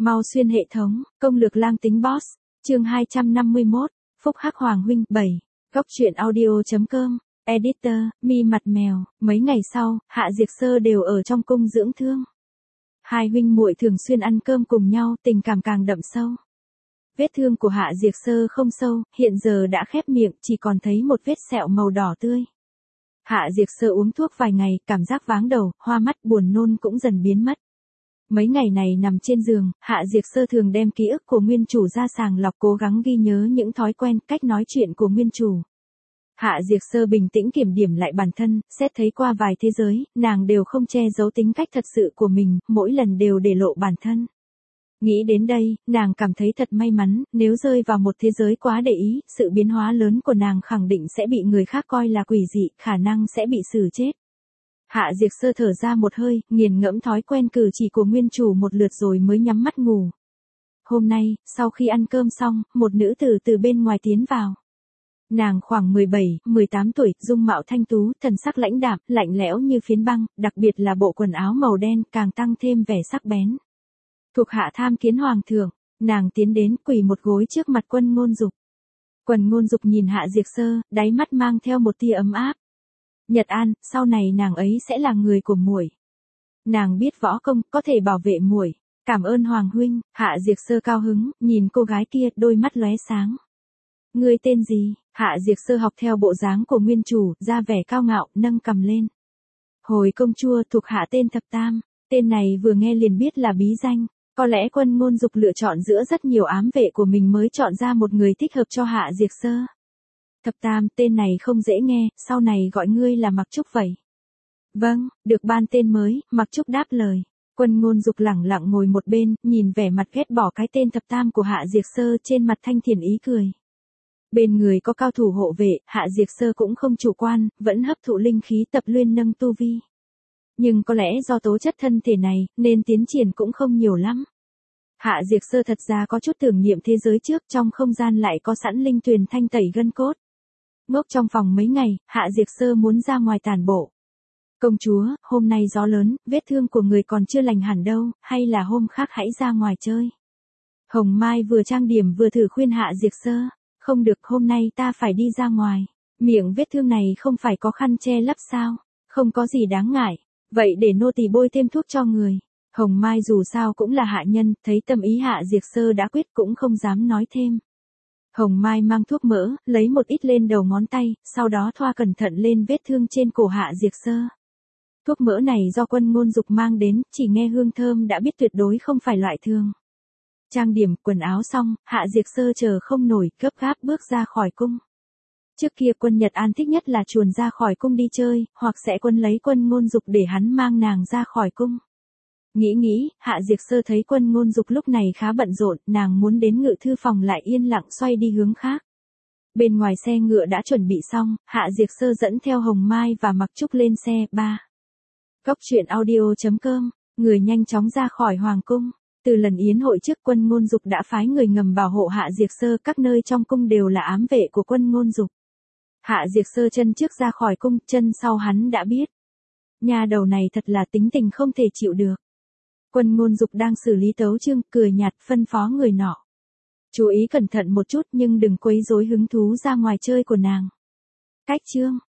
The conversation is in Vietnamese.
Mau xuyên hệ thống, công lược lang tính boss, chương 251, Phúc Hắc Hoàng huynh 7, góc truyện audio.com, editor, mi mặt mèo, mấy ngày sau, Hạ Diệt Sơ đều ở trong cung dưỡng thương. Hai huynh muội thường xuyên ăn cơm cùng nhau, tình cảm càng đậm sâu. Vết thương của Hạ Diệt Sơ không sâu, hiện giờ đã khép miệng, chỉ còn thấy một vết sẹo màu đỏ tươi. Hạ Diệt Sơ uống thuốc vài ngày, cảm giác váng đầu, hoa mắt, buồn nôn cũng dần biến mất. Mấy ngày này nằm trên giường, Hạ Diệt Sơ thường đem ký ức của nguyên chủ ra sàng lọc, cố gắng ghi nhớ những thói quen, cách nói chuyện của nguyên chủ. Hạ Diệt Sơ bình tĩnh kiểm điểm lại bản thân, xét thấy qua vài thế giới, nàng đều không che giấu tính cách thật sự của mình, mỗi lần đều để lộ bản thân. Nghĩ đến đây, nàng cảm thấy thật may mắn, nếu rơi vào một thế giới quá để ý, sự biến hóa lớn của nàng khẳng định sẽ bị người khác coi là quỷ dị, khả năng sẽ bị xử chết. Hạ Diệt Sơ thở ra một hơi, nghiền ngẫm thói quen cử chỉ của nguyên chủ một lượt rồi mới nhắm mắt ngủ. Hôm nay, sau khi ăn cơm xong, một nữ tử từ bên ngoài tiến vào. Nàng khoảng 17, 18 tuổi, dung mạo thanh tú, thần sắc lãnh đạm, lạnh lẽo như phiến băng, đặc biệt là bộ quần áo màu đen càng tăng thêm vẻ sắc bén. Thuộc hạ tham kiến hoàng thượng, nàng tiến đến quỳ một gối trước mặt Quân Ngôn Dục. Quân Ngôn Dục nhìn Hạ Diệt Sơ, đáy mắt mang theo một tia ấm áp. Nhật An, sau này nàng ấy sẽ là người của muội. Nàng biết võ công, có thể bảo vệ muội. Cảm ơn hoàng huynh. Hạ Diệt Sơ cao hứng, nhìn cô gái kia, đôi mắt lóe sáng. Ngươi tên gì? Hạ Diệt Sơ học theo bộ dáng của nguyên chủ, ra vẻ cao ngạo, nâng cằm lên. Hồi công chúa, thuộc hạ tên Thập Tam. Tên này vừa nghe liền biết là bí danh. Có lẽ Quân Ngôn Dục lựa chọn giữa rất nhiều ám vệ của mình mới chọn ra một người thích hợp cho Hạ Diệt Sơ. Thập Tam, tên này không dễ nghe, sau này gọi ngươi là Mặc Trúc vậy. Vâng, được ban tên mới, Mặc Trúc đáp lời. Quân Ngôn Dục lẳng lặng ngồi một bên, nhìn vẻ mặt ghét bỏ cái tên Thập Tam của Hạ Diệt Sơ, trên mặt thanh thiền ý cười. Bên người có cao thủ hộ vệ, Hạ Diệt Sơ cũng không chủ quan, vẫn hấp thụ linh khí tập luyện nâng tu vi. Nhưng có lẽ do tố chất thân thể này, nên tiến triển cũng không nhiều lắm. Hạ Diệt Sơ thật ra có chút tưởng niệm thế giới trước, trong không gian lại có sẵn linh tuyền thanh tẩy gân cốt. Ngốc trong phòng mấy ngày, Hạ Diệt Sơ muốn ra ngoài tản bộ. Công chúa, hôm nay gió lớn, vết thương của người còn chưa lành hẳn đâu, hay là hôm khác hãy ra ngoài chơi. Hồng Mai vừa trang điểm vừa thử khuyên Hạ Diệt Sơ. Không được, hôm nay ta phải đi ra ngoài. Miệng vết thương này không phải có khăn che lấp sao? Không có gì đáng ngại. Vậy để nô tỳ bôi thêm thuốc cho người. Hồng Mai dù sao cũng là hạ nhân, thấy tâm ý Hạ Diệt Sơ đã quyết cũng không dám nói thêm. Hồng Mai mang thuốc mỡ, lấy một ít lên đầu ngón tay, sau đó thoa cẩn thận lên vết thương trên cổ Hạ Diệt Sơ. Thuốc mỡ này do Quân Ngôn Dục mang đến, chỉ nghe hương thơm đã biết tuyệt đối không phải loại thường. Trang điểm, quần áo xong, Hạ Diệt Sơ chờ không nổi, gấp gáp bước ra khỏi cung. Trước kia Quân Nhật An thích nhất là chuồn ra khỏi cung đi chơi, hoặc sẽ quân lấy Quân Ngôn Dục để hắn mang nàng ra khỏi cung. Nghĩ, Hạ Diệt Sơ thấy Quân Ngôn Dục lúc này khá bận rộn, nàng muốn đến ngự thư phòng lại yên lặng xoay đi hướng khác. Bên ngoài xe ngựa đã chuẩn bị xong, Hạ Diệt Sơ dẫn theo Hồng Mai và Mặc Trúc lên xe. 3. Góc truyện audio.com, người nhanh chóng ra khỏi hoàng cung. Từ lần yến hội trước, Quân Ngôn Dục đã phái người ngầm bảo hộ Hạ Diệt Sơ, các nơi trong cung đều là ám vệ của Quân Ngôn Dục. Hạ Diệt Sơ chân trước ra khỏi cung, chân sau hắn đã biết. Nha đầu này thật là tính tình không thể chịu được. Quân Ngôn Dục đang xử lý tấu chương, cười nhạt phân phó người nọ. Chú ý cẩn thận một chút nhưng đừng quấy rối hứng thú ra ngoài chơi của nàng. Cách chương.